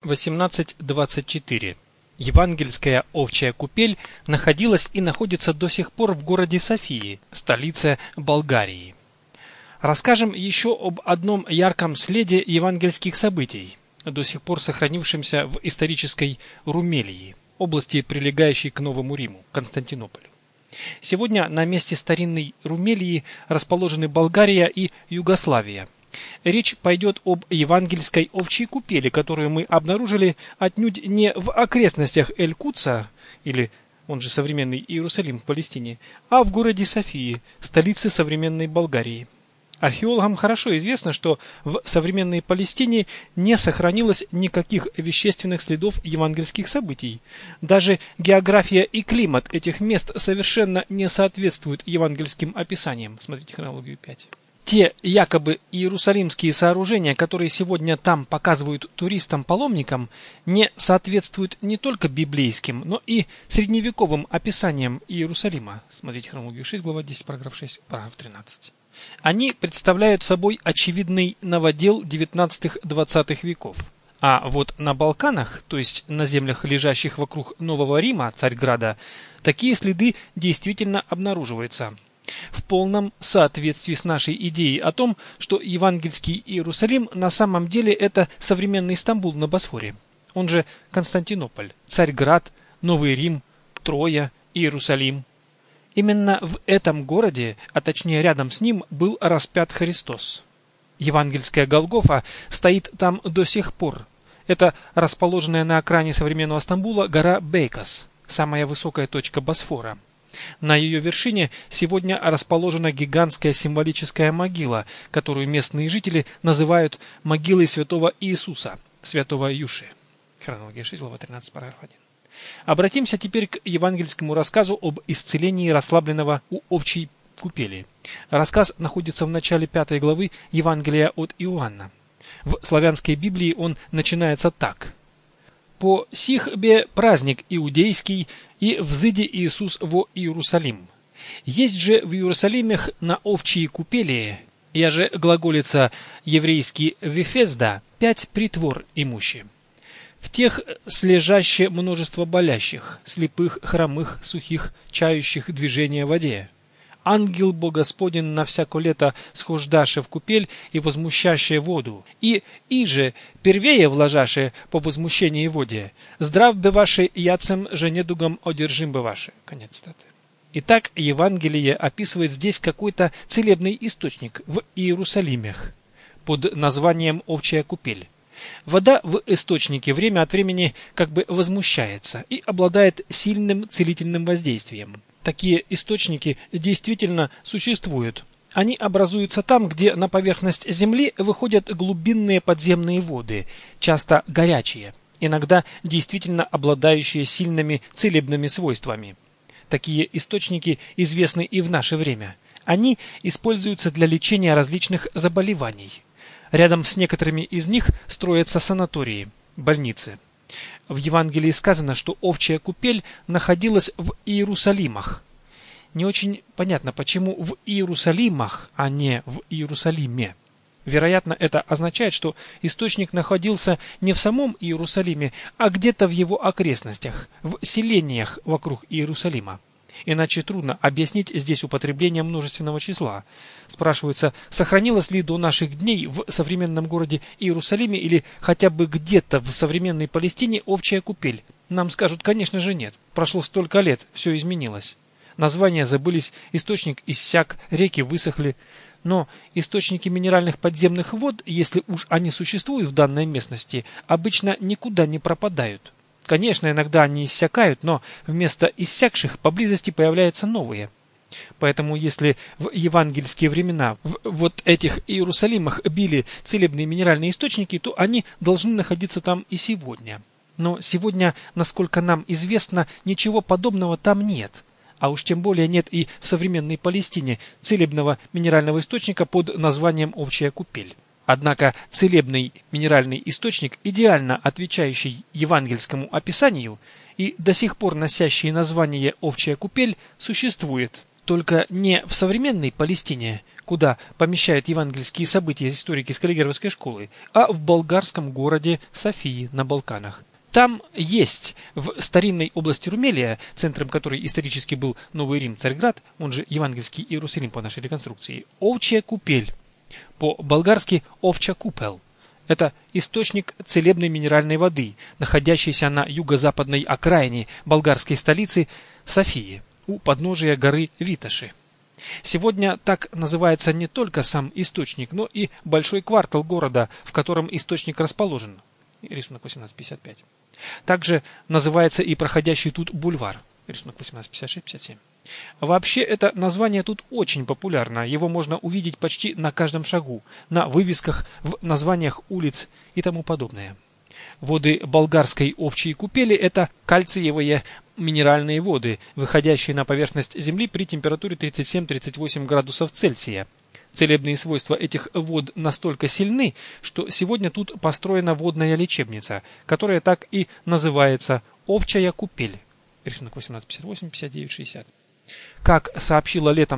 1824. Евангельская овчая купель находилась и находится до сих пор в городе Софии, столице Болгарии. Расскажем еще об одном ярком следе евангельских событий, до сих пор сохранившемся в исторической Румелии, области, прилегающей к Новому Риму, Константинополю. Сегодня на месте старинной Румелии расположены Болгария и Югославия. Речь пойдет об евангельской овчьей купели, которую мы обнаружили отнюдь не в окрестностях Эль-Кудса, или он же современный Иерусалим в Палестине, а в городе Софии, столице современной Болгарии. Археологам хорошо известно, что в современной Палестине не сохранилось никаких вещественных следов евангельских событий. Даже география и климат этих мест совершенно не соответствуют евангельским описаниям. Смотрите хронологию 5. Те якобы иерусалимские сооружения, которые сегодня там показывают туристам-паломникам, не соответствуют не только библейским, но и средневековым описаниям Иерусалима. Смотрите хронологию 6, глава 10, параграф 6, параграф 13. Они представляют собой очевидный новодел 19-20 веков. А вот на Балканах, то есть на землях, лежащих вокруг Нового Рима, Царьграда, такие следы действительно обнаруживаются. В полном соответствии с нашей идеей о том, что евангельский Иерусалим на самом деле это современный Стамбул на Босфоре. Он же Константинополь, Царьград, Новый Рим, Троя, Иерусалим. Именно в этом городе, а точнее рядом с ним, был распят Христос. Евангельская Голгофа стоит там до сих пор. Это расположенная на окраине современного Стамбула гора Бейкос, самая высокая точка Босфора. На ее вершине сегодня расположена гигантская символическая могила, которую местные жители называют могилой святого Иисуса, святого Юши. Хронология 6, глава 13, параграф 1. Обратимся теперь к евангельскому рассказу об исцелении расслабленного у овчьей купели. Рассказ находится в начале 5 главы Евангелия от Иоанна. В славянской Библии он начинается так. «По сих бе праздник иудейский, и взыди Иисус во Иерусалим. Есть же в Иерусалимех на овчьи купели, я же глаголица еврейский Вифезда, 5 притвор имущи. В тех слежаще множество болящих, слепых, хромых, сухих, чающих движения в воде. Ангел Богосподин на всяко лето схождаше в купель и возмущаще воду, и же первее вложаше по возмущении воде, здрав бываше яцем же недугом одержим бываше». Конец цитаты. Итак, Евангелие описывает здесь какой-то целебный источник в Иерусалимех под названием овчья купель. Вода в источнике время от времени как бы возмущается и обладает сильным целительным воздействием. Такие источники действительно существуют. Они образуются там, где на поверхность земли выходят глубинные подземные воды, часто горячие, иногда действительно обладающие сильными целебными свойствами. Такие источники известны и в наше время. Они используются для лечения различных заболеваний. Рядом с некоторыми из них строятся санатории, больницы. В Евангелии сказано, что овчья купель находилась в Иерусалимах. Не очень понятно, почему в Иерусалимах, а не в Иерусалиме. Вероятно, это означает, что источник находился не в самом Иерусалиме, а где-то в его окрестностях, в селениях вокруг Иерусалима. Иначе трудно объяснить здесь употребление множественного числа. Спрашивается, сохранилось ли до наших дней в современном городе Иерусалиме или хотя бы где-то в современной Палестине овчья купель? Нам скажут, конечно же нет. Прошло столько лет, все изменилось. Названия забылись, источник иссяк, реки высохли. Но источники минеральных подземных вод, если уж они существуют в данной местности, обычно никуда не пропадают. Конечно, иногда они иссякают, но вместо иссякших поблизости появляются новые. Поэтому, если в евангельские времена в вот этих Иерусалимах били целебные минеральные источники, то они должны находиться там и сегодня. Но сегодня, насколько нам известно, ничего подобного там нет. А уж тем более нет и в современной Палестине целебного минерального источника под названием овчья купель. Однако целебный минеральный источник, идеально отвечающий евангельскому описанию и до сих пор носящий название овчья купель, существует. Только не в современной Палестине, куда помещают евангельские события историки с Каллигеровской школы, а в болгарском городе Софии на Балканах. Там есть в старинной области Румелия, центром которой исторически был Новый Рим, Царьград, он же евангельский Иерусалим по нашей реконструкции, овчья купель, по-болгарски овча купел. Это источник целебной минеральной воды, находящийся на юго-западной окраине болгарской столицы Софии, у подножия горы Витоши. Сегодня так называется не только сам источник, но и большой квартал города, в котором источник расположен. Рисунок 1855. Также называется и проходящий тут бульвар. Рисунок 1856-57. Вообще это название тут очень популярно. Его можно увидеть почти на каждом шагу, на вывесках, в названиях улиц и тому подобное. Воды болгарской овчьей купели – это кальциевые минеральные воды, выходящие на поверхность Земли при температуре 37-38 градусов Цельсия. Целебные свойства этих вод настолько сильны, что сегодня тут построена водная лечебница, которая так и называется «Овчая купель». Рисунок 1858, 59, 60. Как сообщила летом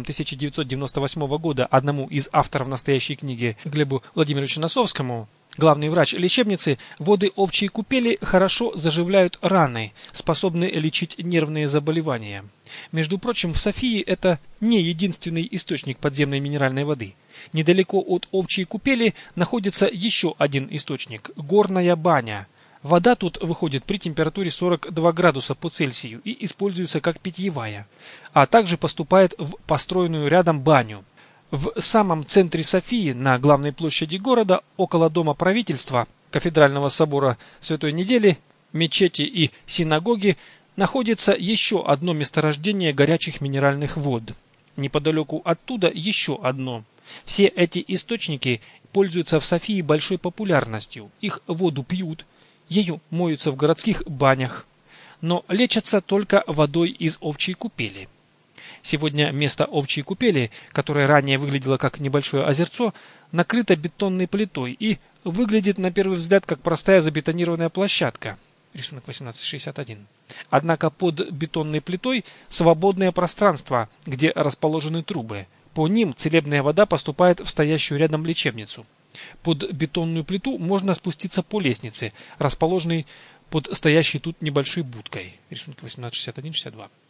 1998 года одному из авторов настоящей книги Глебу Владимировичу Носовскому, главный врач лечебницы, воды овчьей купели хорошо заживляют раны, способны лечить нервные заболевания. Между прочим, в Софии это не единственный источник подземной минеральной воды. Недалеко от овчьей купели находится еще один источник – горная баня. Вода тут выходит при температуре 42 градуса по Цельсию и используется как питьевая, а также поступает в построенную рядом баню. В самом центре Софии, на главной площади города, около дома правительства, кафедрального собора Святой Недели, мечети и синагоги, находится еще одно месторождение горячих минеральных вод. Неподалеку оттуда еще одно. Все эти источники пользуются в Софии большой популярностью. Их воду пьют, ею моются в городских банях, но лечатся только водой из овчьей купели. Сегодня место овчьей купели, которое ранее выглядело как небольшое озерцо, накрыто бетонной плитой и выглядит на первый взгляд как простая забетонированная площадка. Рисунок 1861. Однако под бетонной плитой свободное пространство, где расположены трубы. По ним целебная вода поступает в стоящую рядом лечебницу. Под бетонную плиту можно спуститься по лестнице, расположенной под стоящей тут небольшой будкой. Рисунки 1861-62.